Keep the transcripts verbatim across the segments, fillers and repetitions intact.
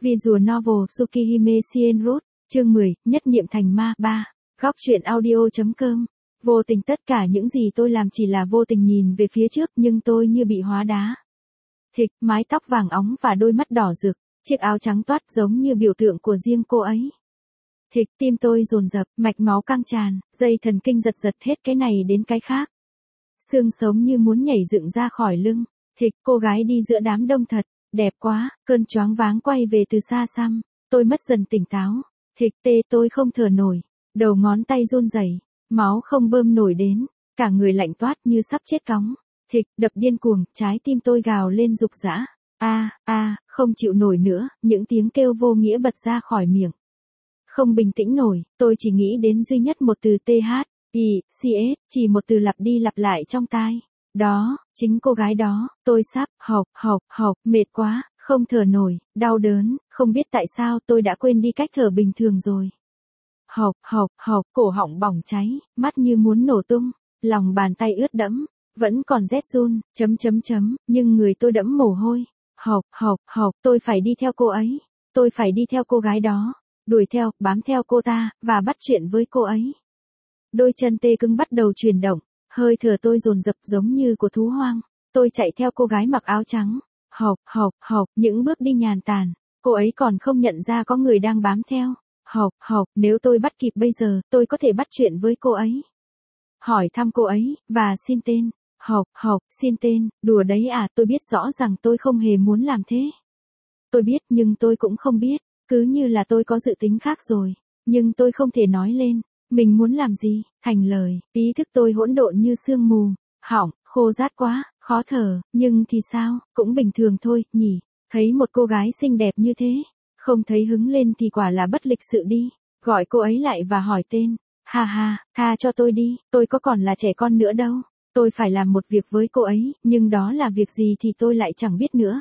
Visual Novel Tsukihime Shienroute, chương mười, Nhất niệm thành ma, ba. Góc truyện audio.com. Vô tình tất cả những gì tôi làm chỉ là vô tình nhìn về phía trước nhưng tôi như bị hóa đá. Thịch, mái tóc vàng óng và đôi mắt đỏ rực, chiếc áo trắng toát giống như biểu tượng của riêng cô ấy. Thịch, tim tôi dồn dập, mạch máu căng tràn, dây thần kinh giật giật hết cái này đến cái khác. Xương sống như muốn nhảy dựng ra khỏi lưng. Thịch, cô gái đi giữa đám đông thật, đẹp quá, cơn choáng váng quay về từ xa xăm, tôi mất dần tỉnh táo. Thịch tê tôi không thở nổi, đầu ngón tay run rẩy, máu không bơm nổi đến, cả người lạnh toát như sắp chết cóng. Thịch, đập điên cuồng, trái tim tôi gào lên rục rã. A, a, không chịu nổi nữa, những tiếng kêu vô nghĩa bật ra khỏi miệng. Không bình tĩnh nổi, tôi chỉ nghĩ đến duy nhất một từ T H, I, C S, chỉ một từ lặp đi lặp lại trong tai. Đó, chính cô gái đó, tôi sắp, hộc, hộc, hộc, mệt quá, không thở nổi, đau đớn, không biết tại sao tôi đã quên đi cách thở bình thường rồi. Hộc, hộc, hộc, cổ họng bỏng cháy, mắt như muốn nổ tung, lòng bàn tay ướt đẫm, vẫn còn rét run, chấm chấm chấm, nhưng người tôi đẫm mồ hôi. Hộc, hộc, hộc, tôi phải đi theo cô ấy, tôi phải đi theo cô gái đó, đuổi theo, bám theo cô ta, và bắt chuyện với cô ấy. Đôi chân tê cứng bắt đầu chuyển động. Hơi thở tôi dồn dập giống như của thú hoang. Tôi chạy theo cô gái mặc áo trắng. Hộc, hộc, hộc, những bước đi nhàn tản. Cô ấy còn không nhận ra có người đang bám theo. Hộc, hộc, nếu tôi bắt kịp bây giờ, tôi có thể bắt chuyện với cô ấy. Hỏi thăm cô ấy, và xin tên. Hộc, hộc, xin tên, đùa đấy à, tôi biết rõ rằng tôi không hề muốn làm thế. Tôi biết nhưng tôi cũng không biết, cứ như là tôi có dự tính khác rồi. Nhưng tôi không thể nói lên. Mình muốn làm gì, thành lời, ý thức tôi hỗn độn như sương mù, họng, khô rát quá, khó thở, nhưng thì sao, cũng bình thường thôi, nhỉ, thấy một cô gái xinh đẹp như thế, không thấy hứng lên thì quả là bất lịch sự đi, gọi cô ấy lại và hỏi tên, ha ha, tha cho tôi đi, tôi có còn là trẻ con nữa đâu, tôi phải làm một việc với cô ấy, nhưng đó là việc gì thì tôi lại chẳng biết nữa.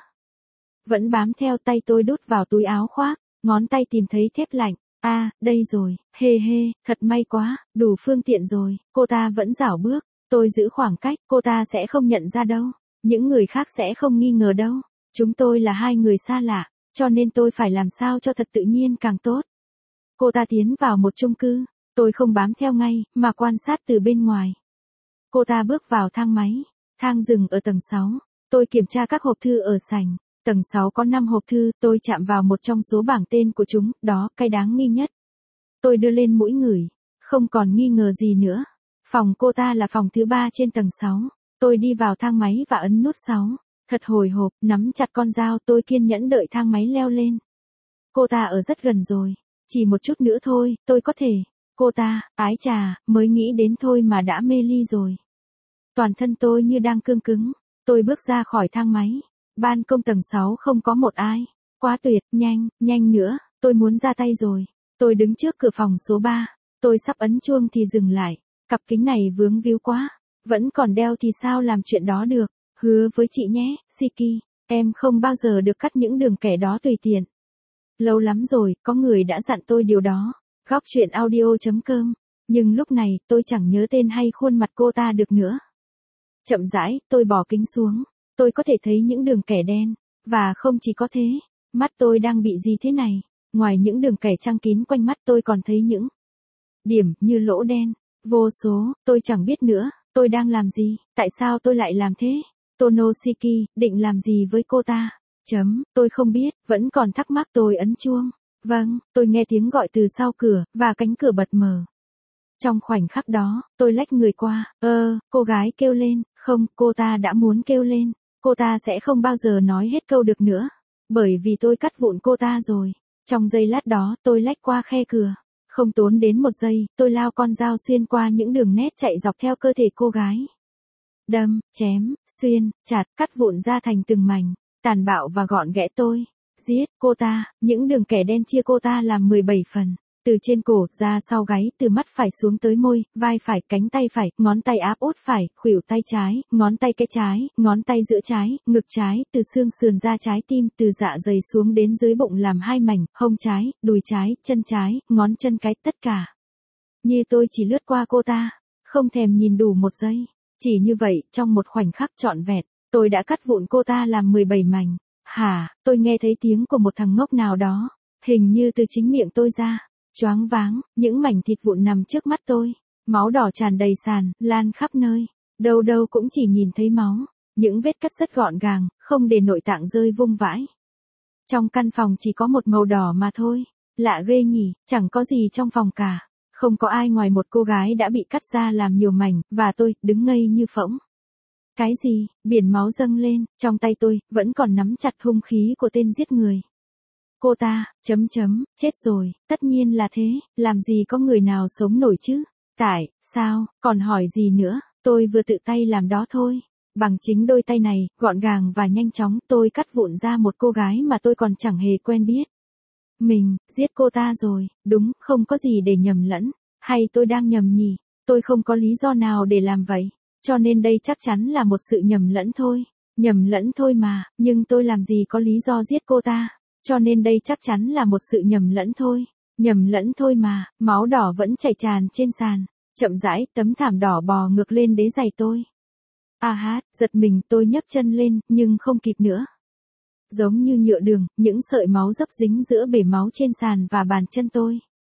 Vẫn bám theo tay tôi đút vào túi áo khoác, ngón tay tìm thấy thép lạnh. A, à, đây rồi, hê hê, thật may quá, đủ phương tiện rồi, cô ta vẫn rảo bước, tôi giữ khoảng cách, cô ta sẽ không nhận ra đâu, những người khác sẽ không nghi ngờ đâu, chúng tôi là hai người xa lạ, cho nên tôi phải làm sao cho thật tự nhiên càng tốt. Cô ta tiến vào một chung cư, tôi không bám theo ngay, mà quan sát từ bên ngoài. Cô ta bước vào thang máy, thang dừng ở tầng sáu, tôi kiểm tra các hộp thư ở sảnh. Tầng sáu có năm hộp thư, tôi chạm vào một trong số bảng tên của chúng, đó, cái đáng nghi nhất. Tôi đưa lên mũi ngửi, không còn nghi ngờ gì nữa. Phòng cô ta là phòng thứ ba trên tầng sáu. Tôi đi vào thang máy và ấn nút sáu. Thật hồi hộp, nắm chặt con dao, tôi kiên nhẫn đợi thang máy leo lên. Cô ta ở rất gần rồi, chỉ một chút nữa thôi, tôi có thể. Cô ta, ái chà, mới nghĩ đến thôi mà đã mê ly rồi. Toàn thân tôi như đang cương cứng, tôi bước ra khỏi thang máy. Ban công tầng sáu không có một ai. Quá tuyệt, nhanh, nhanh nữa, tôi muốn ra tay rồi. Tôi đứng trước cửa phòng số ba. Tôi sắp ấn chuông thì dừng lại. Cặp kính này vướng víu quá. Vẫn còn đeo thì sao làm chuyện đó được. Hứa với chị nhé, Siki. Em không bao giờ được cắt những đường kẻ đó tùy tiện. Lâu lắm rồi, có người đã dặn tôi điều đó. Góc truyện audio.com. Nhưng lúc này, tôi chẳng nhớ tên hay khuôn mặt cô ta được nữa. Chậm rãi, tôi bỏ kính xuống. Tôi có thể thấy những đường kẻ đen, và không chỉ có thế, mắt tôi đang bị gì thế này, ngoài những đường kẻ trăng kín quanh mắt tôi còn thấy những điểm như lỗ đen, vô số, tôi chẳng biết nữa, tôi đang làm gì, tại sao tôi lại làm thế, Tonosiki, định làm gì với cô ta, chấm, tôi không biết, vẫn còn thắc mắc tôi ấn chuông, vâng, tôi nghe tiếng gọi từ sau cửa, và cánh cửa bật mở. Trong khoảnh khắc đó, tôi lách người qua, ơ, cô gái kêu lên, không, cô ta đã muốn kêu lên. Cô ta sẽ không bao giờ nói hết câu được nữa, bởi vì tôi cắt vụn cô ta rồi. Trong giây lát đó, tôi lách qua khe cửa. Không tốn đến một giây, tôi lao con dao xuyên qua những đường nét chạy dọc theo cơ thể cô gái. Đâm, chém, xuyên, chặt, cắt vụn ra thành từng mảnh, tàn bạo và gọn ghẽ tôi. Giết cô ta, những đường kẻ đen chia cô ta làm mười bảy phần. Từ trên cổ, ra sau gáy, từ mắt phải xuống tới môi, vai phải, cánh tay phải, ngón tay áp út phải, khuỷu tay trái, ngón tay cái trái, ngón tay giữa trái, ngực trái, từ xương sườn ra trái tim, từ dạ dày xuống đến dưới bụng làm hai mảnh, hông trái, đùi trái, chân trái, ngón chân cái, tất cả. Như tôi chỉ lướt qua cô ta, không thèm nhìn đủ một giây. Chỉ như vậy, trong một khoảnh khắc trọn vẹn, tôi đã cắt vụn cô ta làm mười bảy mảnh. Hả, tôi nghe thấy tiếng của một thằng ngốc nào đó, hình như từ chính miệng tôi ra. Choáng váng, những mảnh thịt vụn nằm trước mắt tôi, máu đỏ tràn đầy sàn, lan khắp nơi, đâu đâu cũng chỉ nhìn thấy máu, những vết cắt rất gọn gàng, không để nội tạng rơi vung vãi. Trong căn phòng chỉ có một màu đỏ mà thôi, lạ ghê nhỉ, chẳng có gì trong phòng cả, không có ai ngoài một cô gái đã bị cắt ra làm nhiều mảnh, và tôi, đứng ngây như phỗng. Cái gì, biển máu dâng lên, trong tay tôi, vẫn còn nắm chặt hung khí của tên giết người. Cô ta, chấm chấm, chết rồi, tất nhiên là thế, làm gì có người nào sống nổi chứ, tại, sao, còn hỏi gì nữa, tôi vừa tự tay làm đó thôi. Bằng chính đôi tay này, gọn gàng và nhanh chóng, tôi cắt vụn ra một cô gái mà tôi còn chẳng hề quen biết. Mình, giết cô ta rồi, đúng, không có gì để nhầm lẫn, hay tôi đang nhầm nhỉ, tôi không có lý do nào để làm vậy, cho nên đây chắc chắn là một sự nhầm lẫn thôi, nhầm lẫn thôi mà, nhưng tôi làm gì có lý do giết cô ta, cho nên đây chắc chắn là một sự nhầm lẫn thôi, nhầm lẫn thôi mà, máu đỏ vẫn chảy tràn trên sàn, chậm rãi, tấm thảm đỏ bò ngược lên đế giày tôi. À hát, giật mình tôi nhấc chân lên, nhưng không kịp nữa. Giống như nhựa đường, những sợi máu dấp dính giữa bể máu trên sàn và bàn chân tôi.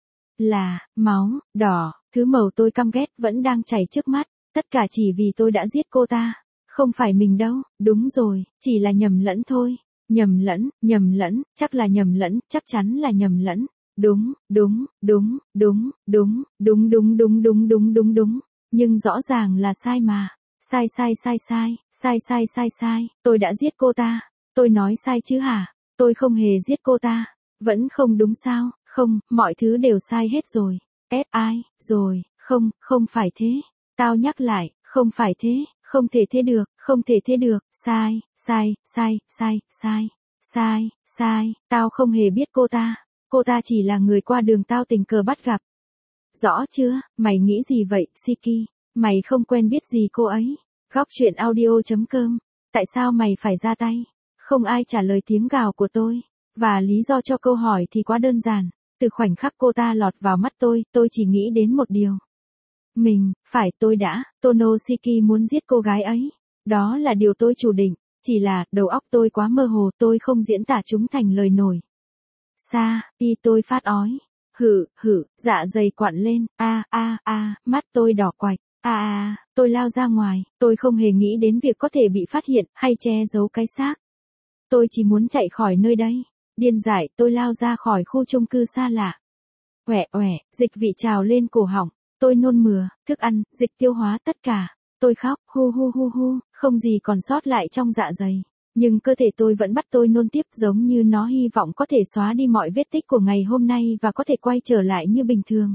Là, máu, đỏ, thứ màu tôi căm ghét vẫn đang chảy trước mắt, tất cả chỉ vì tôi đã giết cô ta. Không phải mình đâu, đúng rồi, chỉ là nhầm lẫn thôi. Nhầm lẫn, nhầm lẫn, chắc là nhầm lẫn, chắc chắn là nhầm lẫn. Đúng, đúng, đúng, đúng, đúng, đúng đúng đúng đúng đúng đúng đúng. Nhưng rõ ràng là sai mà. Sai sai sai sai, sai sai sai sai, tôi đã giết cô ta. Tôi nói sai chứ hả? Tôi không hề giết cô ta. Vẫn không đúng sao? Không, mọi thứ đều sai hết rồi. Ép ai, rồi, không, không phải thế. Tao nhắc lại, không phải thế, không thể thế được, không thể thế được, sai, sai, sai, sai, sai, sai, sai, tao không hề biết cô ta. Cô ta chỉ là người qua đường tao tình cờ bắt gặp. Rõ chưa, mày nghĩ gì vậy, Siki? Mày không quen biết gì cô ấy. Góc chuyện audio chấm com. Tại sao mày phải ra tay? Không ai trả lời tiếng gào của tôi. Và lý do cho câu hỏi thì quá đơn giản. Từ khoảnh khắc cô ta lọt vào mắt tôi, tôi chỉ nghĩ đến một điều. Mình, phải tôi đã, Tonosiki muốn giết cô gái ấy. Đó là điều tôi chủ định. Chỉ là, đầu óc tôi quá mơ hồ, tôi không diễn tả chúng thành lời nổi. Xa, đi tôi phát ói. Hử, hử, dạ dày quặn lên, a a a, mắt tôi đỏ quạch. À à, tôi lao ra ngoài, tôi không hề nghĩ đến việc có thể bị phát hiện, hay che giấu cái xác. Tôi chỉ muốn chạy khỏi nơi đây. Điên dại, tôi lao ra khỏi khu chung cư xa lạ. Oẻ oẻ, dịch vị trào lên cổ họng, tôi nôn mửa, thức ăn, dịch tiêu hóa tất cả. Tôi khóc, hu hu hu hu, không gì còn sót lại trong dạ dày. Nhưng cơ thể tôi vẫn bắt tôi nôn tiếp, giống như nó hy vọng có thể xóa đi mọi vết tích của ngày hôm nay và có thể quay trở lại như bình thường.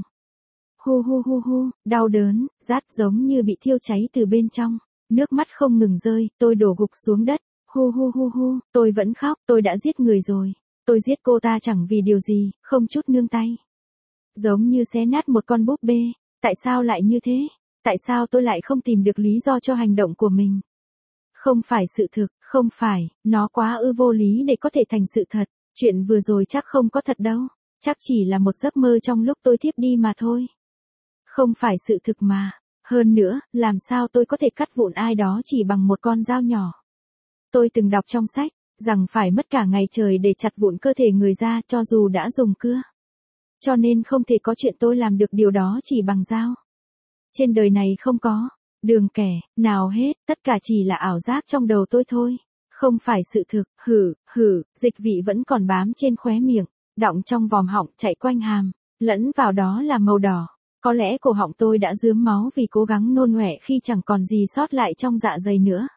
Hu hu hu hu, đau đớn, rát giống như bị thiêu cháy từ bên trong. Nước mắt không ngừng rơi, tôi đổ gục xuống đất. Hu hu hu hu, tôi vẫn khóc, tôi đã giết người rồi. Tôi giết cô ta chẳng vì điều gì, không chút nương tay. Giống như xé nát một con búp bê. Tại sao lại như thế? Tại sao tôi lại không tìm được lý do cho hành động của mình? Không phải sự thực, không phải, nó quá ư vô lý để có thể thành sự thật. Chuyện vừa rồi chắc không có thật đâu. Chắc chỉ là một giấc mơ trong lúc tôi thiếp đi mà thôi. Không phải sự thực mà. Hơn nữa, làm sao tôi có thể cắt vụn ai đó chỉ bằng một con dao nhỏ. Tôi từng đọc trong sách, rằng phải mất cả ngày trời để chặt vụn cơ thể người ra cho dù đã dùng cưa. Cho nên không thể có chuyện tôi làm được điều đó chỉ bằng dao. Trên đời này không có đường kẻ nào hết, tất cả chỉ là ảo giác trong đầu tôi thôi. Không phải sự thực, hử, hử, dịch vị vẫn còn bám trên khóe miệng, đọng trong vòm họng chạy quanh hàm, lẫn vào đó là màu đỏ. Có lẽ cổ họng tôi đã rướm máu vì cố gắng nôn ọe khi chẳng còn gì sót lại trong dạ dày nữa.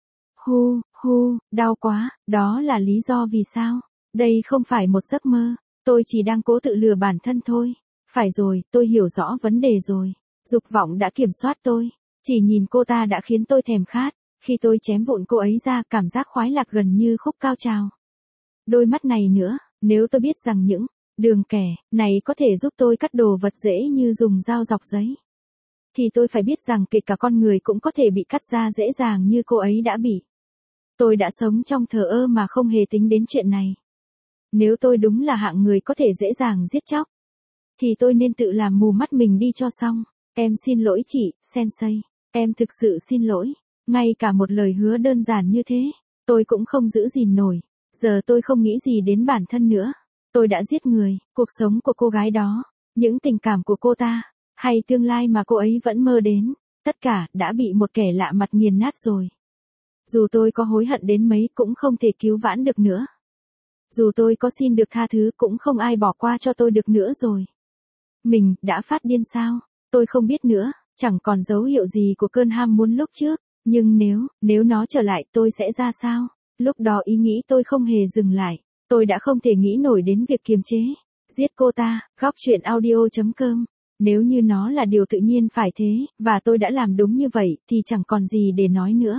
Hu, hu, đau quá, đó là lý do vì sao. Đây không phải một giấc mơ, tôi chỉ đang cố tự lừa bản thân thôi. Phải rồi, tôi hiểu rõ vấn đề rồi. Dục vọng đã kiểm soát tôi. Chỉ nhìn cô ta đã khiến tôi thèm khát. Khi tôi chém vụn cô ấy ra, cảm giác khoái lạc gần như khúc cao trào. Đôi mắt này nữa, nếu tôi biết rằng những đường kẻ này có thể giúp tôi cắt đồ vật dễ như dùng dao dọc giấy, thì tôi phải biết rằng kể cả con người cũng có thể bị cắt ra dễ dàng như cô ấy đã bị. Tôi đã sống trong thờ ơ mà không hề tính đến chuyện này. Nếu tôi đúng là hạng người có thể dễ dàng giết chóc, thì tôi nên tự làm mù mắt mình đi cho xong. Em xin lỗi chị, Sensei. Em thực sự xin lỗi. Ngay cả một lời hứa đơn giản như thế, tôi cũng không giữ gìn nổi. Giờ tôi không nghĩ gì đến bản thân nữa. Tôi đã giết người, cuộc sống của cô gái đó, những tình cảm của cô ta, hay tương lai mà cô ấy vẫn mơ đến, tất cả đã bị một kẻ lạ mặt nghiền nát rồi. Dù tôi có hối hận đến mấy cũng không thể cứu vãn được nữa. Dù tôi có xin được tha thứ cũng không ai bỏ qua cho tôi được nữa rồi. Mình đã phát điên sao? Tôi không biết nữa, chẳng còn dấu hiệu gì của cơn ham muốn lúc trước. Nhưng nếu, nếu nó trở lại tôi sẽ ra sao? Lúc đó ý nghĩ tôi không hề dừng lại. Tôi đã không thể nghĩ nổi đến việc kiềm chế. Giết cô ta, góc truyện audio chấm com. Nếu như nó là điều tự nhiên phải thế, và tôi đã làm đúng như vậy, thì chẳng còn gì để nói nữa.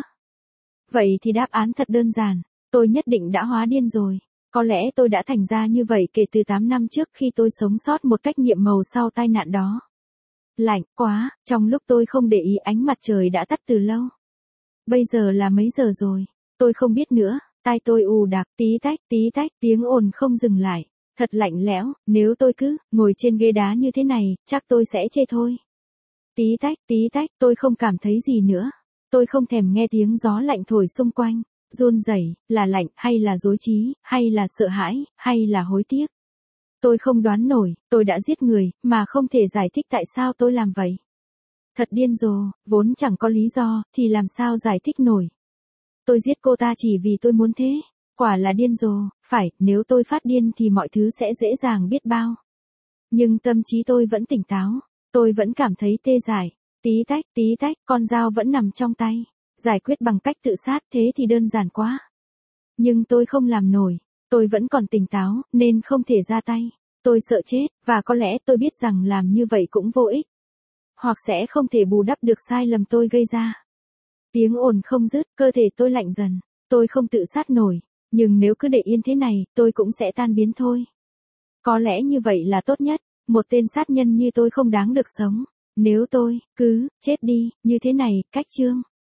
Vậy thì đáp án thật đơn giản. Tôi nhất định đã hóa điên rồi. Có lẽ tôi đã thành ra như vậy kể từ tám năm trước khi tôi sống sót một cách nhiệm màu sau tai nạn đó. Lạnh quá, trong lúc tôi không để ý ánh mặt trời đã tắt từ lâu. Bây giờ là mấy giờ rồi? Tôi không biết nữa, tai tôi ù đặc, tí tách, tí tách, tiếng ồn không dừng lại. Thật lạnh lẽo, nếu tôi cứ ngồi trên ghế đá như thế này, chắc tôi sẽ chê thôi. Tí tách, tí tách, tôi không cảm thấy gì nữa. Tôi không thèm nghe tiếng gió lạnh thổi xung quanh. Run rẩy, là lạnh, hay là rối trí, hay là sợ hãi, hay là hối tiếc. Tôi không đoán nổi, tôi đã giết người, mà không thể giải thích tại sao tôi làm vậy. Thật điên rồ, vốn chẳng có lý do, thì làm sao giải thích nổi. Tôi giết cô ta chỉ vì tôi muốn thế. Quả là điên rồ, phải, nếu tôi phát điên thì mọi thứ sẽ dễ dàng biết bao. Nhưng tâm trí tôi vẫn tỉnh táo, tôi vẫn cảm thấy tê dại. Tí tách, tí tách, con dao vẫn nằm trong tay. Giải quyết bằng cách tự sát thế thì đơn giản quá. Nhưng tôi không làm nổi, tôi vẫn còn tỉnh táo, nên không thể ra tay. Tôi sợ chết, và có lẽ tôi biết rằng làm như vậy cũng vô ích. Hoặc sẽ không thể bù đắp được sai lầm tôi gây ra. Tiếng ồn không dứt, cơ thể tôi lạnh dần. Tôi không tự sát nổi, nhưng nếu cứ để yên thế này, tôi cũng sẽ tan biến thôi. Có lẽ như vậy là tốt nhất, một tên sát nhân như tôi không đáng được sống. Nếu tôi, cứ, chết đi, như thế này, cách chương.